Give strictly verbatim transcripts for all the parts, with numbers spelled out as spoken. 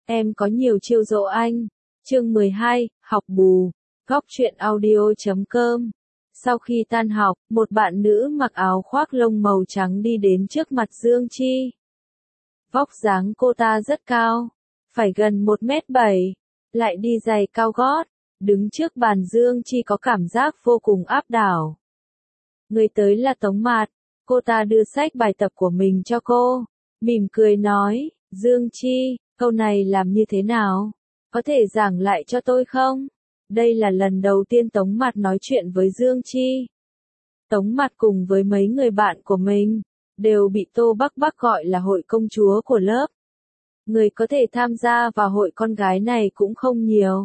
Em có nhiều chiêu dỗ anh. Chương mười hai, học bù. Góc truyện audio chấm com. Sau khi tan học, một bạn nữ mặc áo khoác lông màu trắng đi đến trước mặt Dương Chi. Vóc dáng cô ta rất cao, phải gần một mét bảy, lại đi giày cao gót, đứng trước bàn Dương Chi có cảm giác vô cùng áp đảo. Người tới là Tống Mạt, cô ta đưa sách bài tập của mình cho cô, mỉm cười nói, Dương Chi, câu này làm như thế nào? Có thể giảng lại cho tôi không? Đây là lần đầu tiên Tống Mạt nói chuyện với Dương Chi. Tống Mạt cùng với mấy người bạn của mình, đều bị Tô Bắc Bắc gọi là hội công chúa của lớp. Người có thể tham gia vào hội con gái này cũng không nhiều.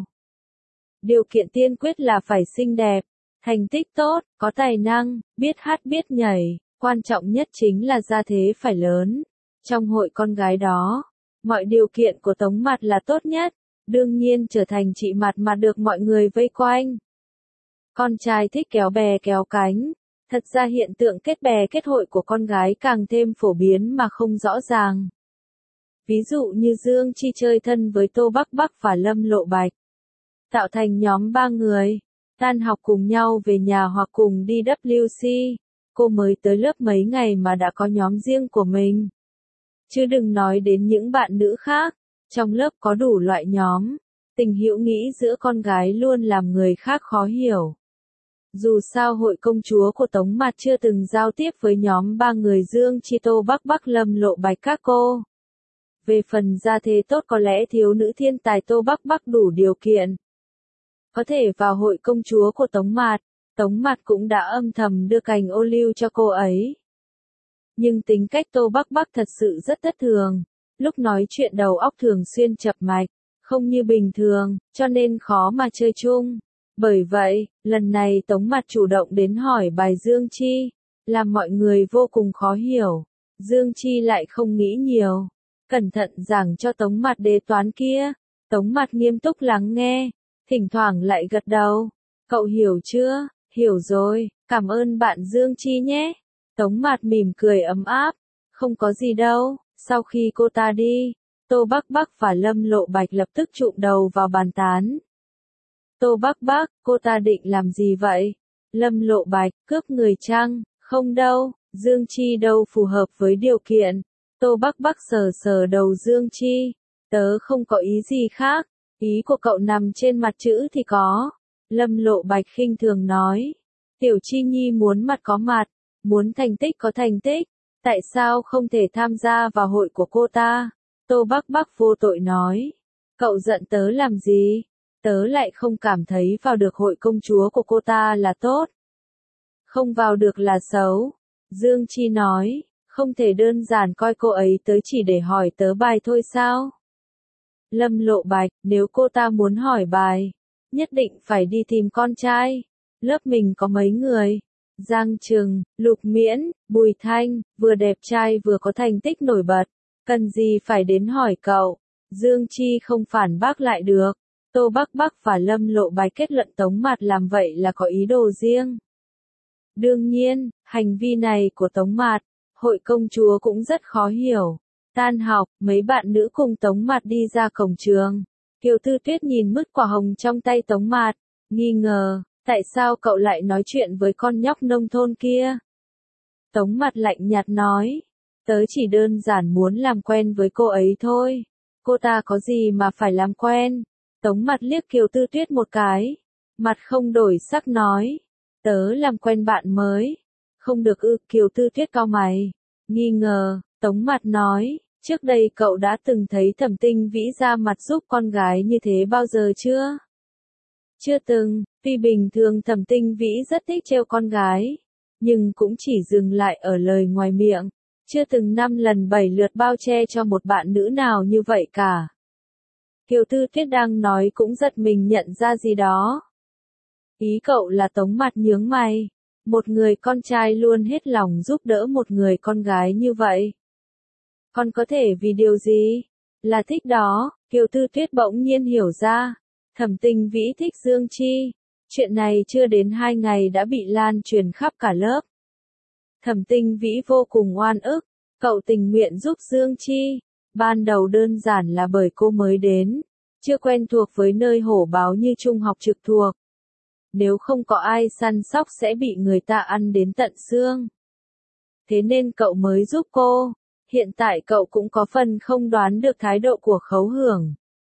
Điều kiện tiên quyết là phải xinh đẹp, thành tích tốt, có tài năng, biết hát biết nhảy, quan trọng nhất chính là gia thế phải lớn. Trong hội con gái đó, mọi điều kiện của Tống Mạt là tốt nhất, đương nhiên trở thành chị Mạt mà được mọi người vây quanh. Con trai thích kéo bè kéo cánh, thật ra hiện tượng kết bè kết hội của con gái càng thêm phổ biến mà không rõ ràng. Ví dụ như Dương Chi chơi thân với Tô Bắc Bắc và Lâm Lộ Bạch, tạo thành nhóm ba người, tan học cùng nhau về nhà hoặc cùng đi vê kép xê, cô mới tới lớp mấy ngày mà đã có nhóm riêng của mình. Chứ đừng nói đến những bạn nữ khác, trong lớp có đủ loại nhóm, tình hữu nghĩ giữa con gái luôn làm người khác khó hiểu. Dù sao hội công chúa của Tống Mạt chưa từng giao tiếp với nhóm ba người Dương Chi Tô Bắc Bắc Lâm Lộ Bạch các cô. Về phần gia thế tốt có lẽ thiếu nữ thiên tài Tô Bắc Bắc đủ điều kiện. Có thể vào hội công chúa của Tống Mạt, Tống Mạt cũng đã âm thầm đưa cành ô liu cho cô ấy. Nhưng tính cách Tô Bắc Bắc thật sự rất thất thường, lúc nói chuyện đầu óc thường xuyên chập mạch, không như bình thường, cho nên khó mà chơi chung. Bởi vậy, lần này Tống Mạt chủ động đến hỏi bài Dương Chi, làm mọi người vô cùng khó hiểu. Dương Chi lại không nghĩ nhiều, cẩn thận giảng cho Tống Mạt đề toán kia. Tống Mạt nghiêm túc lắng nghe, thỉnh thoảng lại gật đầu. Cậu hiểu chưa? Hiểu rồi, cảm ơn bạn Dương Chi nhé. Tống Mạt mỉm cười ấm áp, không có gì đâu. Sau khi cô ta đi, Tô Bắc Bắc và Lâm Lộ Bạch lập tức chụm đầu vào bàn tán. Tô Bắc Bắc, cô ta định làm gì vậy? Lâm Lộ Bạch, cướp người chăng? Không đâu, Dương Chi đâu phù hợp với điều kiện. Tô Bắc Bắc sờ sờ đầu Dương Chi, tớ không có ý gì khác, ý của cậu nằm trên mặt chữ thì có. Lâm Lộ Bạch khinh thường nói, Tiểu Chi Nhi muốn mặt có mặt, muốn thành tích có thành tích, tại sao không thể tham gia vào hội của cô ta? Tô Bắc Bắc vô tội nói, cậu giận tớ làm gì? Tớ lại không cảm thấy vào được hội công chúa của cô ta là tốt. Không vào được là xấu. Dương Chi nói, không thể đơn giản coi cô ấy tới chỉ để hỏi tớ bài thôi sao? Lâm Lộ Bạch, nếu cô ta muốn hỏi bài, nhất định phải đi tìm con trai. Lớp mình có mấy người? Giang Trừng, Lục Miễn, Bùi Thanh, vừa đẹp trai vừa có thành tích nổi bật. Cần gì phải đến hỏi cậu? Dương Chi không phản bác lại được. Tô Bắc Bắc và Lâm Lộ Bạch kết luận Tống Mạt làm vậy là có ý đồ riêng. Đương nhiên, hành vi này của Tống Mạt, hội công chúa cũng rất khó hiểu. Tan học, mấy bạn nữ cùng Tống Mạt đi ra cổng trường. Kiều Tư Tuyết nhìn mứt quả hồng trong tay Tống Mạt, nghi ngờ, tại sao cậu lại nói chuyện với con nhóc nông thôn kia? Tống Mạt lạnh nhạt nói, tớ chỉ đơn giản muốn làm quen với cô ấy thôi. Cô ta có gì mà phải làm quen? Tống Mạt liếc Kiều Tư Tuyết một cái, mặt không đổi sắc nói, tớ làm quen bạn mới. Không được ư? Kiều Tư Tuyết cau mày, nghi ngờ. Tống Mạt nói, trước đây cậu đã từng thấy Thẩm Tinh Vĩ ra mặt giúp con gái như thế bao giờ chưa? Chưa từng, tuy bình thường Thẩm Tinh Vĩ rất thích trêu con gái, nhưng cũng chỉ dừng lại ở lời ngoài miệng, chưa từng năm lần bảy lượt bao che cho một bạn nữ nào như vậy cả. Kiều Tư Tuyết đang nói cũng giật mình nhận ra gì đó. Ý cậu là Tống Mạt nhướng mày, một người con trai luôn hết lòng giúp đỡ một người con gái như vậy. Còn có thể vì điều gì? Là thích đó. Kiều Tư Tuyết bỗng nhiên hiểu ra, Thẩm Tinh Vĩ thích Dương Chi. Chuyện này chưa đến hai ngày đã bị lan truyền khắp cả lớp. Thẩm Tinh Vĩ vô cùng oan ức, cậu tình nguyện giúp Dương Chi, Ban đầu đơn giản là bởi cô mới đến, chưa quen thuộc với nơi hổ báo như trung học trực thuộc. Nếu không có ai săn sóc sẽ bị người ta ăn đến tận xương. Thế nên cậu mới giúp cô. Hiện tại cậu cũng có phần không đoán được thái độ của Khấu Hưởng.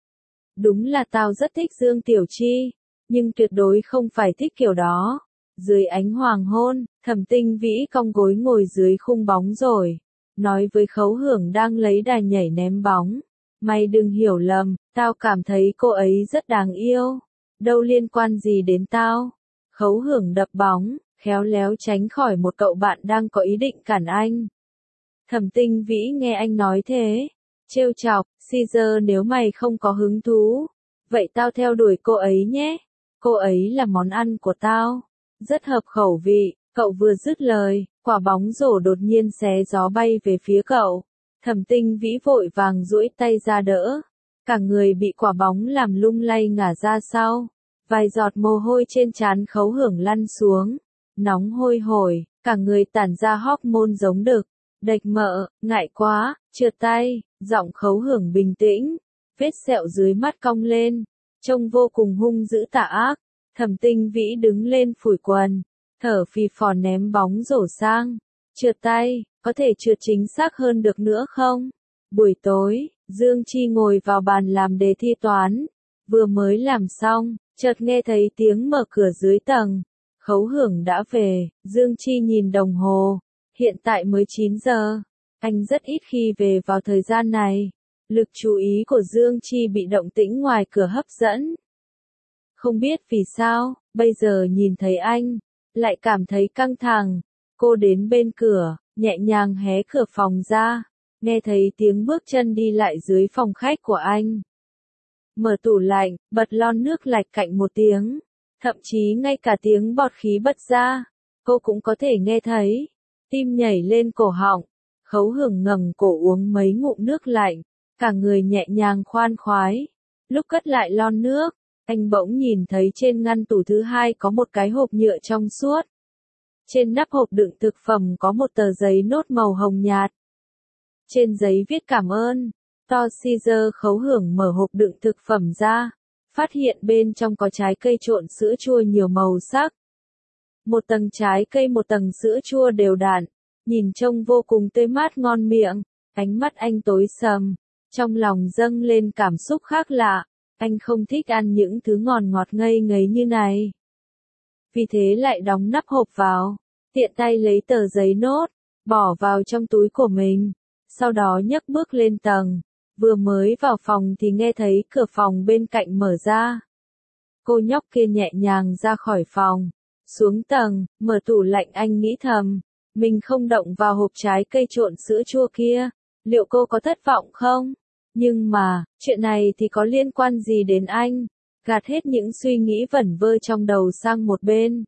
Đúng là tao rất thích Dương Tiểu Chi, nhưng tuyệt đối không phải thích kiểu đó. Dưới ánh hoàng hôn, Thẩm Tinh Vĩ cong gối ngồi dưới khung bóng rồi. Nói với Khấu Hưởng đang lấy đài nhảy ném bóng. Mày đừng hiểu lầm, tao cảm thấy cô ấy rất đáng yêu. Đâu liên quan gì đến tao. Khấu Hưởng đập bóng, khéo léo tránh khỏi một cậu bạn đang có ý định cản anh. Thẩm Tinh Vĩ nghe anh nói thế, trêu chọc, Caesar nếu mày không có hứng thú, vậy tao theo đuổi cô ấy nhé, cô ấy là món ăn của tao, rất hợp khẩu vị. Cậu vừa dứt lời, quả bóng rổ đột nhiên xé gió bay về phía cậu. Thẩm Tinh Vĩ vội vàng duỗi tay ra đỡ, cả người bị quả bóng làm lung lay ngả ra sau, vài giọt mồ hôi trên trán Khấu Hưởng lăn xuống, nóng hôi hổi, cả người tản ra hormone giống đực. Đạch mợ, ngại quá, trượt tay, giọng Khấu Hưởng bình tĩnh, vết sẹo dưới mắt cong lên, trông vô cùng hung dữ tà ác. Thẩm Tinh Vĩ đứng lên phủi quần, thở phì phò ném bóng rổ sang, trượt tay, có thể trượt chính xác hơn được nữa không? Buổi tối, Dương Chi ngồi vào bàn làm đề thi toán, vừa mới làm xong, chợt nghe thấy tiếng mở cửa dưới tầng. Khấu Hưởng đã về, Dương Chi nhìn đồng hồ. Hiện tại mới chín giờ, anh rất ít khi về vào thời gian này. Lực chú ý của Dương Chi bị động tĩnh ngoài cửa hấp dẫn. Không biết vì sao, bây giờ nhìn thấy anh, lại cảm thấy căng thẳng. Cô đến bên cửa, nhẹ nhàng hé cửa phòng ra, nghe thấy tiếng bước chân đi lại dưới phòng khách của anh. Mở tủ lạnh, bật lon nước lạch cạnh một tiếng, thậm chí ngay cả tiếng bọt khí bật ra, cô cũng có thể nghe thấy. Tim nhảy lên cổ họng, Khấu Hưởng ngẩng cổ uống mấy ngụm nước lạnh, cả người nhẹ nhàng khoan khoái. Lúc cất lại lon nước, anh bỗng nhìn thấy trên ngăn tủ thứ hai có một cái hộp nhựa trong suốt. Trên nắp hộp đựng thực phẩm có một tờ giấy nốt màu hồng nhạt. Trên giấy viết cảm ơn, to Caesar. Khấu Hưởng mở hộp đựng thực phẩm ra, phát hiện bên trong có trái cây trộn sữa chua nhiều màu sắc. Một tầng trái cây một tầng sữa chua đều đặn, nhìn trông vô cùng tươi mát ngon miệng. Ánh mắt anh tối sầm, trong lòng dâng lên cảm xúc khác lạ. Anh không thích ăn những thứ ngọt ngọt ngây ngấy như này. Vì thế lại đóng nắp hộp vào, tiện tay lấy tờ giấy nốt, bỏ vào trong túi của mình. Sau đó nhấc bước lên tầng, vừa mới vào phòng thì nghe thấy cửa phòng bên cạnh mở ra. Cô nhóc kia nhẹ nhàng ra khỏi phòng, xuống tầng, mở tủ lạnh. Anh nghĩ thầm, mình không động vào hộp trái cây trộn sữa chua kia, liệu cô có thất vọng không? Nhưng mà, chuyện này thì có liên quan gì đến anh? Gạt hết những suy nghĩ vẩn vơ trong đầu sang một bên.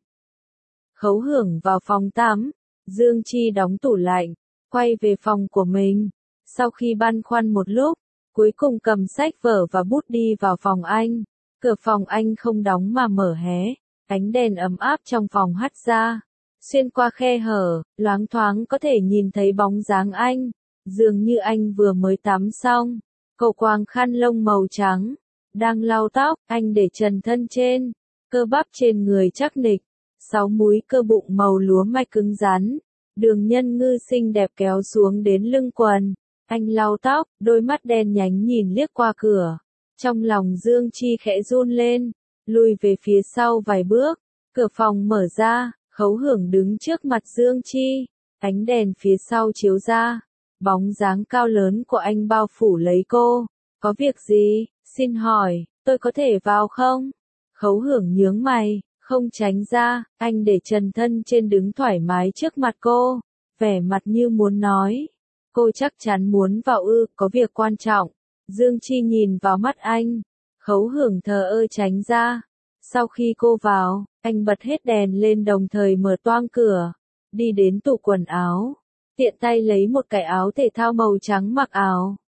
Khấu Hưởng vào phòng tắm, Dương Chi đóng tủ lạnh, quay về phòng của mình. Sau khi băn khoăn một lúc, cuối cùng cầm sách vở và bút đi vào phòng anh. Cửa phòng anh không đóng mà mở hé, ánh đèn ấm áp trong phòng hắt ra. Xuyên qua khe hở, loáng thoáng có thể nhìn thấy bóng dáng anh, dường như anh vừa mới tắm xong. Cậu quàng khăn lông màu trắng, đang lau tóc. Anh để trần thân trên, cơ bắp trên người chắc nịch, sáu múi cơ bụng màu lúa mạch cứng rắn, đường nhân ngư xinh đẹp kéo xuống đến lưng quần. Anh lau tóc, đôi mắt đen nhánh nhìn liếc qua cửa. Trong lòng Dương Chi khẽ run lên, lùi về phía sau vài bước. Cửa phòng mở ra, Khấu Hưởng đứng trước mặt Dương Chi, ánh đèn phía sau chiếu ra. Bóng dáng cao lớn của anh bao phủ lấy cô. Có việc gì, xin hỏi, tôi có thể vào không? Khấu Hưởng nhướng mày, không tránh ra. Anh để trần thân trên đứng thoải mái trước mặt cô, vẻ mặt như muốn nói. Cô chắc chắn muốn vào ư, có việc quan trọng. Dương Chi nhìn vào mắt anh. Khấu Hưởng thờ ơ tránh ra. Sau khi cô vào, anh bật hết đèn lên đồng thời mở toang cửa, đi đến tủ quần áo, tiện tay lấy một cái áo thể thao màu trắng mặc áo.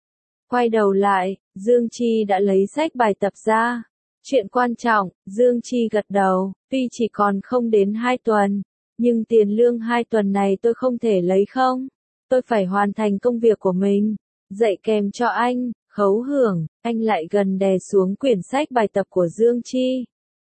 Quay đầu lại, Dương Chi đã lấy sách bài tập ra. Chuyện quan trọng, Dương Chi gật đầu, tuy chỉ còn không đến hai tuần, nhưng tiền lương hai tuần này tôi không thể lấy không? Tôi phải hoàn thành công việc của mình. Dạy kèm cho anh, Khấu Hưởng, anh lại gần đè xuống quyển sách bài tập của Dương Chi.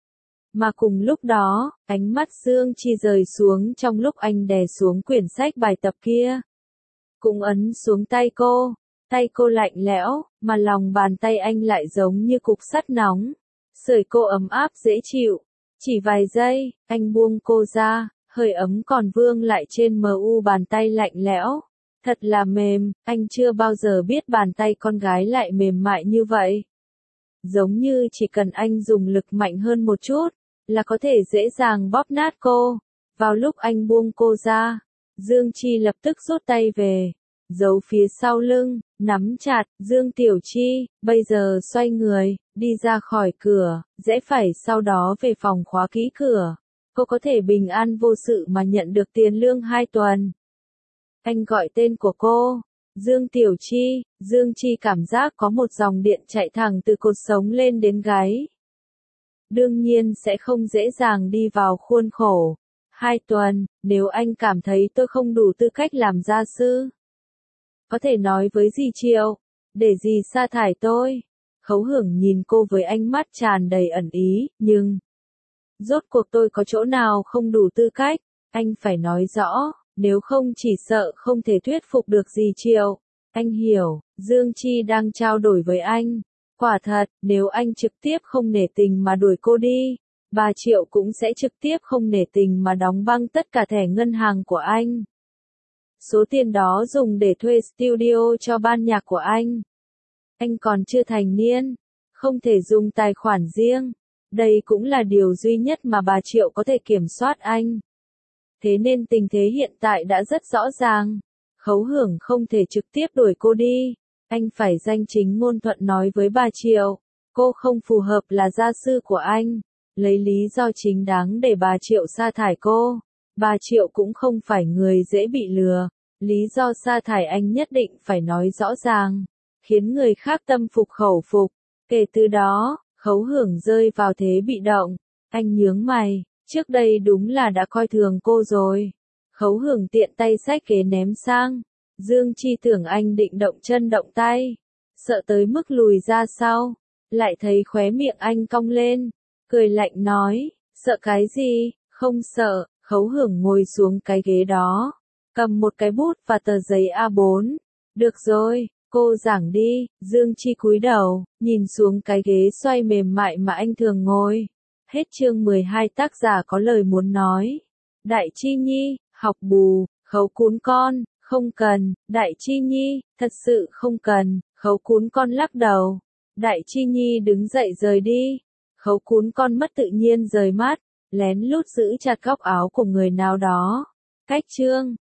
Mà cùng lúc đó, ánh mắt Dương Chi rời xuống trong lúc anh đè xuống quyển sách bài tập kia. Cũng ấn xuống tay cô, tay cô lạnh lẽo, mà lòng bàn tay anh lại giống như cục sắt nóng. Sưởi cô ấm áp dễ chịu. Chỉ vài giây, anh buông cô ra, hơi ấm còn vương lại trên mờ u bàn tay lạnh lẽo. Thật là mềm, anh chưa bao giờ biết bàn tay con gái lại mềm mại như vậy. Giống như chỉ cần anh dùng lực mạnh hơn một chút, là có thể dễ dàng bóp nát cô. Vào lúc anh buông cô ra, Dương Chi lập tức rút tay về, giấu phía sau lưng, nắm chặt, Dương Tiểu Chi, bây giờ xoay người, đi ra khỏi cửa, rẽ phải sau đó về phòng khóa kỹ cửa. Cô có thể bình an vô sự mà nhận được tiền lương hai tuần. Anh gọi tên của cô, Dương Tiểu Chi, Dương Chi cảm giác có một dòng điện chạy thẳng từ cột sống lên đến gáy. Đương nhiên sẽ không dễ dàng đi vào khuôn khổ. Hai tuần, nếu anh cảm thấy tôi không đủ tư cách làm gia sư, có thể nói với dì Triệu, để dì sa thải tôi. Khấu Hưởng nhìn cô với ánh mắt tràn đầy ẩn ý, nhưng rốt cuộc tôi có chỗ nào không đủ tư cách, anh phải nói rõ, nếu không chỉ sợ không thể thuyết phục được dì Triệu. Anh hiểu, Dương Chi đang trao đổi với anh. Quả thật, nếu anh trực tiếp không nể tình mà đuổi cô đi, bà Triệu cũng sẽ trực tiếp không nể tình mà đóng băng tất cả thẻ ngân hàng của anh. Số tiền đó dùng để thuê studio cho ban nhạc của anh. Anh còn chưa thành niên, không thể dùng tài khoản riêng. Đây cũng là điều duy nhất mà bà Triệu có thể kiểm soát anh. Thế nên tình thế hiện tại đã rất rõ ràng. Khấu Hưởng không thể trực tiếp đuổi cô đi. Anh phải danh chính ngôn thuận nói với bà Triệu, cô không phù hợp là gia sư của anh. Lấy lý do chính đáng để bà Triệu sa thải cô. Bà Triệu cũng không phải người dễ bị lừa. Lý do sa thải anh nhất định phải nói rõ ràng, khiến người khác tâm phục khẩu phục. Kể từ đó, Khấu Hưởng rơi vào thế bị động. Anh nhướng mày, trước đây đúng là đã coi thường cô rồi. Khấu Hưởng tiện tay xách ghế ném sang. Dương Chi tưởng anh định động chân động tay, sợ tới mức lùi ra sau, lại thấy khóe miệng anh cong lên, cười lạnh nói, sợ cái gì, không sợ. Khấu Hưởng ngồi xuống cái ghế đó, cầm một cái bút và tờ giấy A bốn. Được rồi, cô giảng đi. Dương Chi cúi đầu, nhìn xuống cái ghế xoay mềm mại mà anh thường ngồi. Hết chương mười hai, tác giả có lời muốn nói. Đại Chi Nhi, học bù, Khấu cún con, không cần. Đại Chi Nhi, thật sự không cần. Khấu cún con lắc đầu. Đại Chi Nhi đứng dậy rời đi. Khấu cún con mất tự nhiên rời mắt, lén lút giữ chặt góc áo của người nào đó. Cách chương